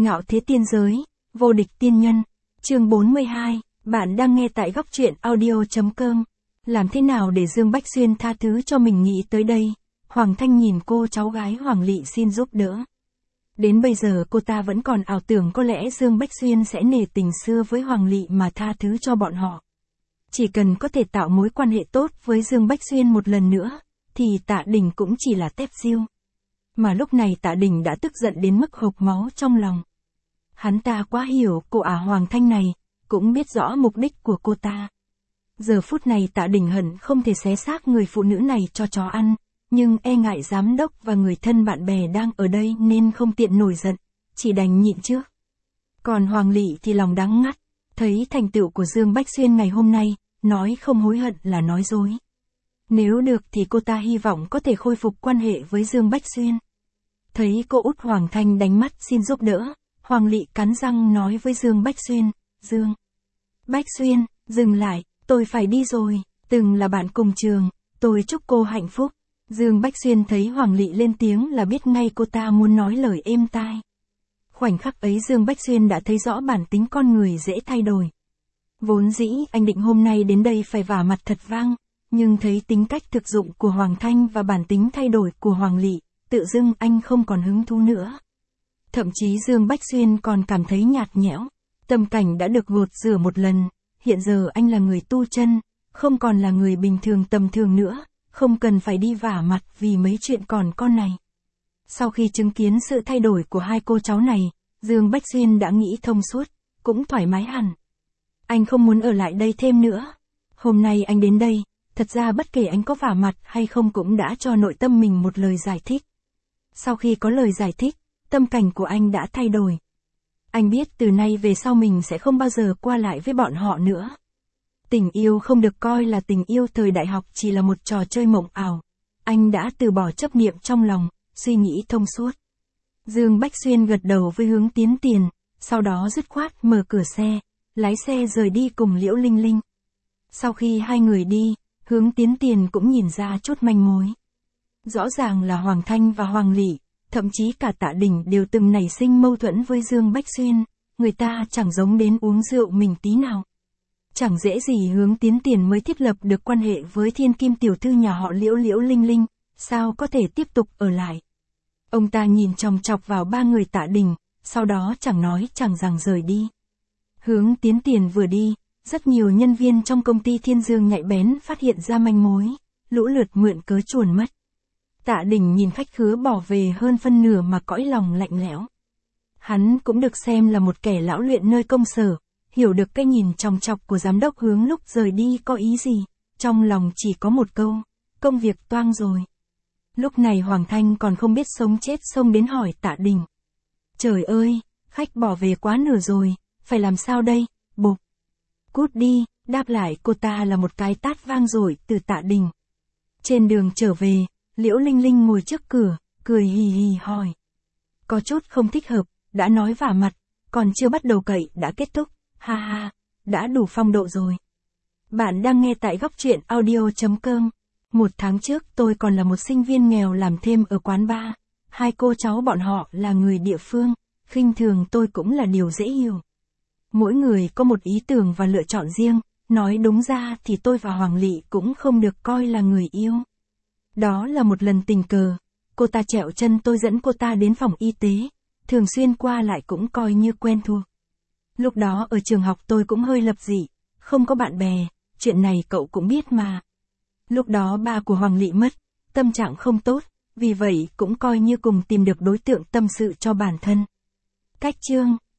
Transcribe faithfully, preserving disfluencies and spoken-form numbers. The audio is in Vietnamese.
Ngạo thế tiên giới, vô địch tiên nhân. Chương bốn mươi hai, bạn đang nghe tại góc truyện audio.com. Làm thế nào để Dương Bách Xuyên tha thứ cho mình? Nghĩ tới đây, Hoàng Thanh nhìn cô cháu gái Hoàng Lị xin giúp đỡ. Đến bây giờ cô ta vẫn còn ảo tưởng có lẽ Dương Bách Xuyên sẽ nể tình xưa với Hoàng Lị mà tha thứ cho bọn họ. Chỉ cần có thể tạo mối quan hệ tốt với Dương Bách Xuyên một lần nữa, thì Tạ Đình cũng chỉ là tép diêu. Mà lúc này Tạ Đình đã tức giận đến mức hộc máu trong lòng. Hắn ta quá hiểu cô ả Hoàng Thanh này, cũng biết rõ mục đích của cô ta. Giờ phút này Tạ Đình hận không thể xé xác người phụ nữ này cho chó ăn, nhưng e ngại giám đốc và người thân bạn bè đang ở đây nên không tiện nổi giận, chỉ đành nhịn trước. Còn Hoàng Lị thì lòng đắng ngắt, thấy thành tựu của Dương Bách Xuyên ngày hôm nay, nói không hối hận là nói dối. Nếu được thì cô ta hy vọng có thể khôi phục quan hệ với Dương Bách Xuyên. Thấy cô út Hoàng Thanh đánh mắt xin giúp đỡ, Hoàng Lị cắn răng nói với Dương Bách Xuyên, Dương Bách Xuyên, dừng lại, tôi phải đi rồi, từng là bạn cùng trường, tôi chúc cô hạnh phúc. Dương Bách Xuyên thấy Hoàng Lị lên tiếng là biết ngay cô ta muốn nói lời êm tai. Khoảnh khắc ấy Dương Bách Xuyên đã thấy rõ bản tính con người dễ thay đổi. Vốn dĩ anh định hôm nay đến đây phải vả mặt thật vang, nhưng thấy tính cách thực dụng của Hoàng Thanh và bản tính thay đổi của Hoàng Lị, tự dưng anh không còn hứng thú nữa. Thậm chí Dương Bách Xuyên còn cảm thấy nhạt nhẽo, tâm cảnh đã được gột rửa một lần, hiện giờ anh là người tu chân, không còn là người bình thường tầm thường nữa, không cần phải đi vả mặt vì mấy chuyện còn con này. Sau khi chứng kiến sự thay đổi của hai cô cháu này, Dương Bách Xuyên đã nghĩ thông suốt, cũng thoải mái hẳn. Anh không muốn ở lại đây thêm nữa. Hôm nay anh đến đây, thật ra bất kể anh có vả mặt hay không cũng đã cho nội tâm mình một lời giải thích. Sau khi có lời giải thích, tâm cảnh của anh đã thay đổi. Anh biết từ nay về sau mình sẽ không bao giờ qua lại với bọn họ nữa. Tình yêu không được coi là tình yêu thời đại học, chỉ là một trò chơi mộng ảo. Anh đã từ bỏ chấp niệm trong lòng, suy nghĩ thông suốt. Dương Bách Xuyên gật đầu với Hướng Tiến Tiền, sau đó dứt khoát mở cửa xe, lái xe rời đi cùng Liễu Linh Linh. Sau khi hai người đi, Hướng Tiến Tiền cũng nhìn ra chút manh mối. Rõ ràng là Hoàng Thanh và Hoàng Lị, thậm chí cả Tạ Đình đều từng nảy sinh mâu thuẫn với Dương Bách Xuyên, người ta chẳng giống đến uống rượu mình tí nào. Chẳng dễ gì Hướng Tiến Tiền mới thiết lập được quan hệ với thiên kim tiểu thư nhà họ Liễu Liễu Linh Linh, sao có thể tiếp tục ở lại. Ông ta nhìn chòng chọc vào ba người Tạ Đình, sau đó chẳng nói chẳng rằng rời đi. Hướng Tiến Tiền vừa đi, rất nhiều nhân viên trong công ty Thiên Dương nhạy bén phát hiện ra manh mối, lũ lượt mượn cớ chuồn mất. Tạ Đình nhìn khách khứa bỏ về hơn phân nửa mà cõi lòng lạnh lẽo. Hắn cũng được xem là một kẻ lão luyện nơi công sở, hiểu được cái nhìn chòng chọc của giám đốc Hướng lúc rời đi có ý gì, trong lòng chỉ có một câu, công việc toang rồi. Lúc này Hoàng Thanh còn không biết sống chết xông đến hỏi Tạ Đình. Trời ơi, khách bỏ về quá nửa rồi, phải làm sao đây, bộp. Cút đi, đáp lại cô ta là một cái tát vang dội từ Tạ Đình. Trên đường trở về, Liễu Linh Linh ngồi trước cửa, cười hì hì hỏi. Có chút không thích hợp, đã nói vả mặt, còn chưa bắt đầu cậy đã kết thúc, ha ha, đã đủ phong độ rồi. Bạn đang nghe tại góc truyện audio.com. Một tháng trước tôi còn là một sinh viên nghèo làm thêm ở quán bar, hai cô cháu bọn họ là người địa phương, khinh thường tôi cũng là điều dễ hiểu. Mỗi người có một ý tưởng và lựa chọn riêng, nói đúng ra thì tôi và Hoàng Lị cũng không được coi là người yêu. Đó là một lần tình cờ, cô ta trẹo chân tôi dẫn cô ta đến phòng y tế, thường xuyên qua lại cũng coi như quen thuộc. Lúc đó ở trường học tôi cũng hơi lập dị, không có bạn bè, chuyện này cậu cũng biết mà. Lúc đó ba của Hoàng Lị mất, tâm trạng không tốt, vì vậy cũng coi như cùng tìm được đối tượng tâm sự cho bản thân. Cách chương